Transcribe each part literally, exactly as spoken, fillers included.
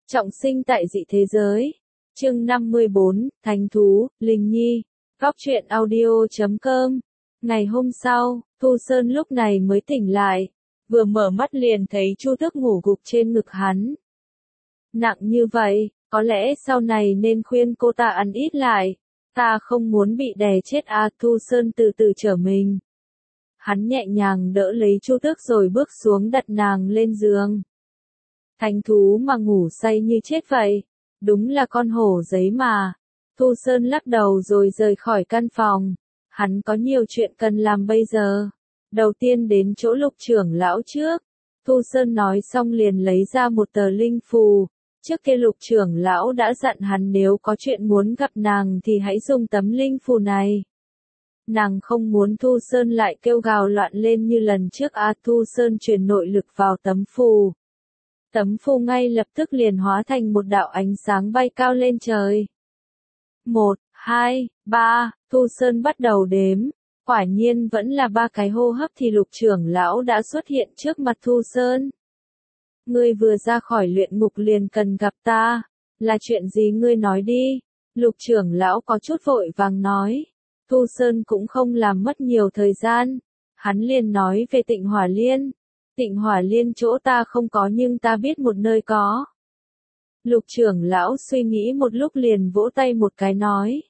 Trọng sinh tại dị thế giới. Chương năm mươi bốn, Thánh thú, Linh Nhi. Góc truyện audio chấm com. Ngày hôm sau, Thu Sơn lúc này mới tỉnh lại, vừa mở mắt liền thấy Chu Tước ngủ gục trên ngực hắn. Nặng như vậy, có lẽ sau này nên khuyên cô ta ăn ít lại, ta không muốn bị đè chết à. Thu Sơn từ từ trở mình. Hắn nhẹ nhàng đỡ lấy Chu Tước rồi bước xuống đặt nàng lên giường. Thánh thú mà ngủ say như chết vậy, đúng là con hổ giấy mà. Thu Sơn lắc đầu rồi rời khỏi căn phòng. Hắn có nhiều chuyện cần làm bây giờ. Đầu tiên đến chỗ Lục trưởng lão trước. Thu Sơn nói xong liền lấy ra một tờ linh phù. Trước kia Lục trưởng lão đã dặn hắn nếu có chuyện muốn gặp nàng thì hãy dùng tấm linh phù này. Nàng không muốn Thu Sơn lại kêu gào loạn lên như lần trước à. Thu Sơn truyền nội lực vào tấm phù. Tấm phù ngay lập tức liền hóa thành một đạo ánh sáng bay cao lên trời. Một, hai, ba, Thu Sơn bắt đầu đếm. Quả nhiên vẫn là ba cái hô hấp thì Lục trưởng lão đã xuất hiện trước mặt Thu Sơn. Ngươi vừa ra khỏi luyện ngục liền cần gặp ta. Là chuyện gì ngươi nói đi? Lục trưởng lão có chút vội vàng nói. Thu Sơn cũng không làm mất nhiều thời gian. Hắn liền nói về Tịnh Hỏa Liên. Tịnh Hỏa Liên chỗ ta không có nhưng ta biết một nơi có. Lục trưởng lão suy nghĩ một lúc liền vỗ tay một cái nói.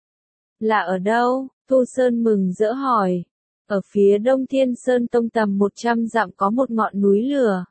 Là ở đâu? Thu Sơn mừng rỡ hỏi. Ở phía đông Thiên Sơn Tông tầm một trăm dặm có một ngọn núi lửa.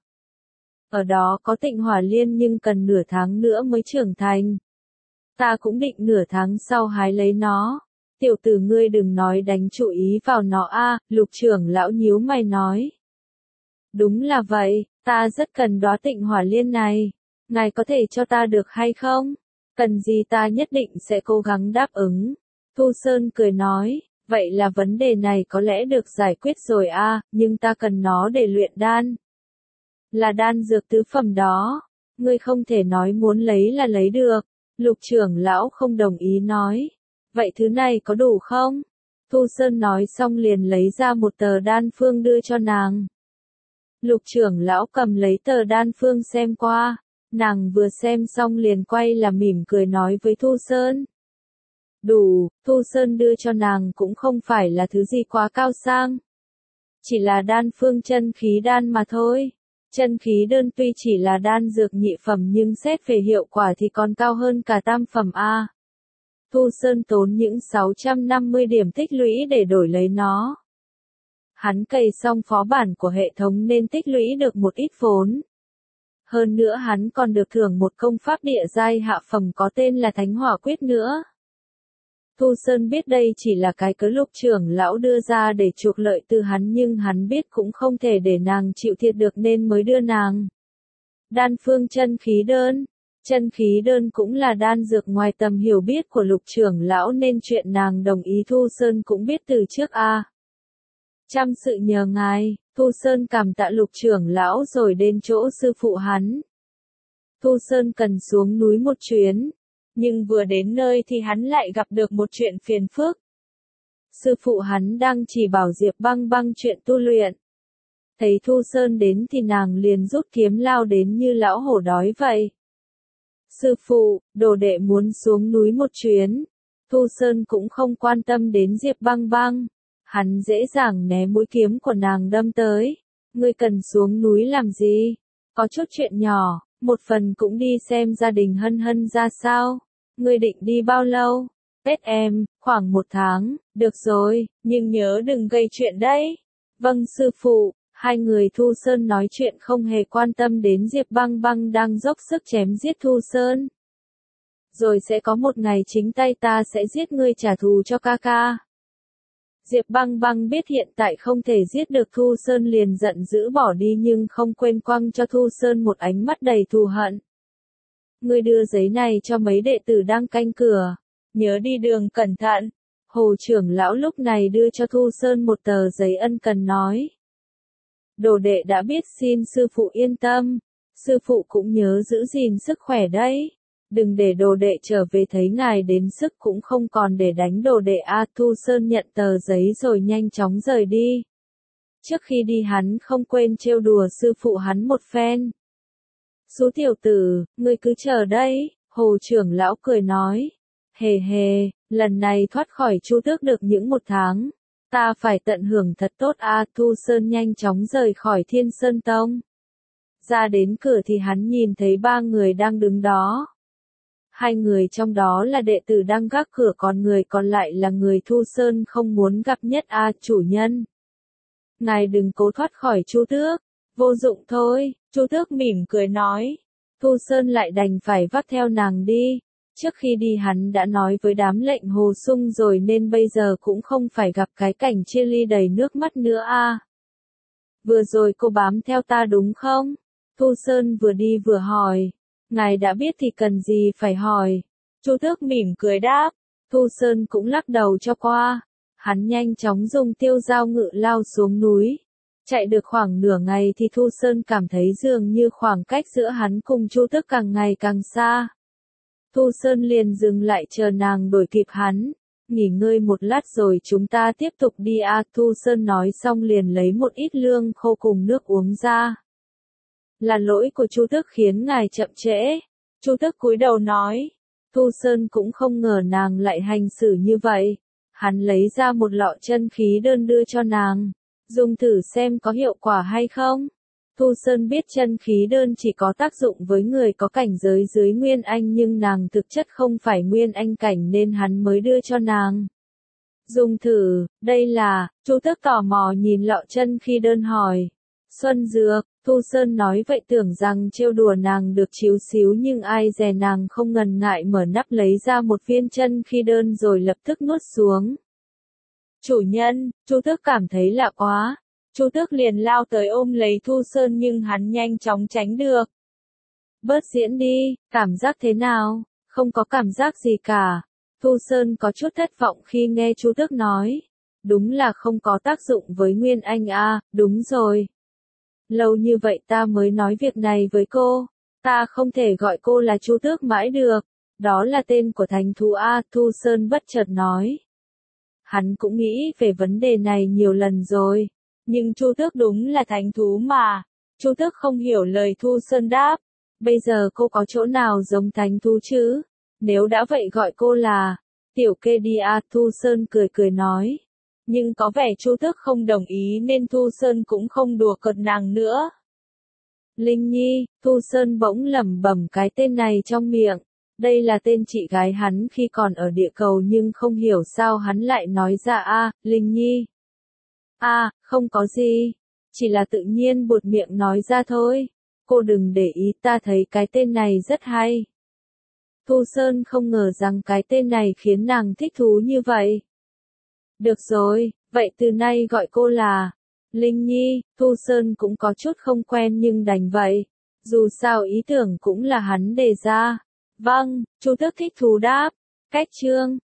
Ở đó có Tịnh Hỏa Liên nhưng cần nửa tháng nữa mới trưởng thành. Ta cũng định nửa tháng sau hái lấy nó. Tiểu tử ngươi đừng nói đánh chú ý vào nó a. Lục trưởng lão nhíu mày nói. Đúng là vậy, ta rất cần đóa Tịnh Hỏa Liên này. Ngài có thể cho ta được hay không? Cần gì ta nhất định sẽ cố gắng đáp ứng. Thu Sơn cười nói, vậy là vấn đề này có lẽ được giải quyết rồi a, nhưng ta cần nó để luyện đan. Là đan dược tứ phẩm đó. Ngươi không thể nói muốn lấy là lấy được. Lục trưởng lão không đồng ý nói. Vậy thứ này có đủ không? Thu Sơn nói xong liền lấy ra một tờ đan phương đưa cho nàng. Lục trưởng lão cầm lấy tờ đan phương xem qua. Nàng vừa xem xong liền quay là mỉm cười nói với Thu Sơn. Đủ, Thu Sơn đưa cho nàng cũng không phải là thứ gì quá cao sang. Chỉ là đan phương chân khí đan mà thôi. Chân khí đơn tuy chỉ là đan dược nhị phẩm nhưng xét về hiệu quả thì còn cao hơn cả tam phẩm A. Thu Sơn tốn những sáu trăm năm mươi điểm tích lũy để đổi lấy nó. Hắn cày xong phó bản của hệ thống nên tích lũy được một ít vốn. Hơn nữa hắn còn được thưởng một công pháp địa giai hạ phẩm có tên là Thánh Hỏa Quyết nữa. Thu Sơn biết đây chỉ là cái cớ Lục trưởng lão đưa ra để chuộc lợi từ hắn nhưng hắn biết cũng không thể để nàng chịu thiệt được nên mới đưa nàng. Đan phương chân khí đơn. Chân khí đơn cũng là đan dược ngoài tầm hiểu biết của Lục trưởng lão nên chuyện nàng đồng ý Thu Sơn cũng biết từ trước a. À. Trăm sự nhờ ngài, Thu Sơn cảm tạ Lục trưởng lão rồi đến chỗ sư phụ hắn. Thu Sơn cần xuống núi một chuyến, nhưng vừa đến nơi thì hắn lại gặp được một chuyện phiền phức. Sư phụ hắn đang chỉ bảo Diệp Băng Băng chuyện tu luyện. Thấy Thu Sơn đến thì nàng liền rút kiếm lao đến như lão hổ đói vậy. Sư phụ, đồ đệ muốn xuống núi một chuyến. Thu Sơn cũng không quan tâm đến Diệp Băng Băng. Hắn dễ dàng né mũi kiếm của nàng đâm tới. Ngươi cần xuống núi làm gì? Có chút chuyện nhỏ, một phần cũng đi xem gia đình Hân Hân ra sao. Ngươi định đi bao lâu? Tết em, khoảng một tháng, được rồi, nhưng nhớ đừng gây chuyện đấy. Vâng sư phụ, hai người Thu Sơn nói chuyện không hề quan tâm đến Diệp Băng Băng đang dốc sức chém giết Thu Sơn. Rồi sẽ có một ngày chính tay ta sẽ giết ngươi trả thù cho ca ca. Diệp Băng Băng biết hiện tại không thể giết được Thu Sơn liền giận dữ bỏ đi nhưng không quên quăng cho Thu Sơn một ánh mắt đầy thù hận. Ngươi đưa giấy này cho mấy đệ tử đang canh cửa. Nhớ đi đường cẩn thận. Hồ trưởng lão lúc này đưa cho Thu Sơn một tờ giấy ân cần nói. Đồ đệ đã biết xin sư phụ yên tâm. Sư phụ cũng nhớ giữ gìn sức khỏe đấy. Đừng để đồ đệ trở về thấy ngài đến sức cũng không còn để đánh đồ đệ a. Thu Sơn nhận tờ giấy rồi nhanh chóng rời đi. Trước khi đi hắn không quên trêu đùa sư phụ hắn một phen. Sú tiểu tử, ngươi cứ chờ đây, Hồ trưởng lão cười nói. Hề hề, lần này thoát khỏi Chu Tước được những một tháng. Ta phải tận hưởng thật tốt a. Thu Sơn nhanh chóng rời khỏi Thiên Sơn Tông. Ra đến cửa thì hắn nhìn thấy ba người đang đứng đó. Hai người trong đó là đệ tử đang gác cửa, còn người còn lại là người Thu Sơn không muốn gặp nhất a. Chủ nhân, ngài đừng cố thoát khỏi Chu Tước, vô dụng thôi. Chu Tước mỉm cười nói. Thu Sơn lại đành phải vác theo nàng đi. Trước khi đi hắn đã nói với đám lệnh Hồ Sung rồi nên bây giờ cũng không phải gặp cái cảnh chia ly đầy nước mắt nữa a. Vừa rồi cô bám theo ta đúng không? Thu Sơn vừa đi vừa hỏi. Ngài đã biết thì cần gì phải hỏi. Chu Tước mỉm cười đáp. Thu Sơn cũng lắc đầu cho qua. Hắn nhanh chóng dùng tiêu dao ngự lao xuống núi. Chạy được khoảng nửa ngày thì Thu Sơn cảm thấy dường như khoảng cách giữa hắn cùng Chu Tước càng ngày càng xa. Thu Sơn liền dừng lại chờ nàng đuổi kịp hắn. Nghỉ ngơi một lát rồi chúng ta tiếp tục đi a. À, Thu Sơn nói xong liền lấy một ít lương khô cùng nước uống ra. Là lỗi của Chu Tước khiến ngài chậm trễ. Chu Tước cúi đầu nói. Thu Sơn cũng không ngờ nàng lại hành xử như vậy. Hắn lấy ra một lọ chân khí đơn đưa cho nàng. Dùng thử xem có hiệu quả hay không. Thu Sơn biết chân khí đơn chỉ có tác dụng với người có cảnh giới dưới Nguyên Anh, nhưng nàng thực chất không phải Nguyên Anh cảnh nên hắn mới đưa cho nàng. Dùng thử, đây là, Chu Tước tò mò nhìn lọ chân khí đơn hỏi. Xuân dược. Thu Sơn nói vậy tưởng rằng trêu đùa nàng được chíu xíu, nhưng ai dè nàng không ngần ngại mở nắp lấy ra một viên chân khí đơn rồi lập tức nuốt xuống. Chủ nhân, Chu Tước cảm thấy lạ quá. Chu Tước liền lao tới ôm lấy Thu Sơn nhưng hắn nhanh chóng tránh được. Bớt diễn đi, cảm giác thế nào? Không có cảm giác gì cả. Thu Sơn có chút thất vọng khi nghe Chu Tước nói. Đúng là không có tác dụng với Nguyên Anh a. À, đúng rồi. Lâu như vậy ta mới nói việc này với cô. Ta không thể gọi cô là Chu Tước mãi được. Đó là tên của thánh thú a. À, Thu Sơn bất chợt nói. Hắn cũng nghĩ về vấn đề này nhiều lần rồi. Nhưng Chu Tước đúng là thánh thú mà. Chu Tước không hiểu lời Thu Sơn đáp. Bây giờ cô có chỗ nào giống thánh thú chứ? Nếu đã vậy gọi cô là Tiểu Kê đi a. À, Thu Sơn cười cười nói. Nhưng có vẻ Chu Tước không đồng ý nên Thu Sơn cũng không đùa cợt nàng nữa. Linh Nhi, Thu Sơn bỗng lẩm bẩm cái tên này trong miệng. Đây là tên chị gái hắn khi còn ở địa cầu, nhưng không hiểu sao hắn lại nói ra a. À, Linh Nhi. A, à, không có gì. Chỉ là tự nhiên buột miệng nói ra thôi. Cô đừng để ý, ta thấy cái tên này rất hay. Thu Sơn không ngờ rằng cái tên này khiến nàng thích thú như vậy. Được rồi, vậy từ nay gọi cô là Linh Nhi. Thu Sơn cũng có chút không quen nhưng đành vậy. Dù sao ý tưởng cũng là hắn đề ra. Vâng, Chu Tước thích thú đáp. Cách chương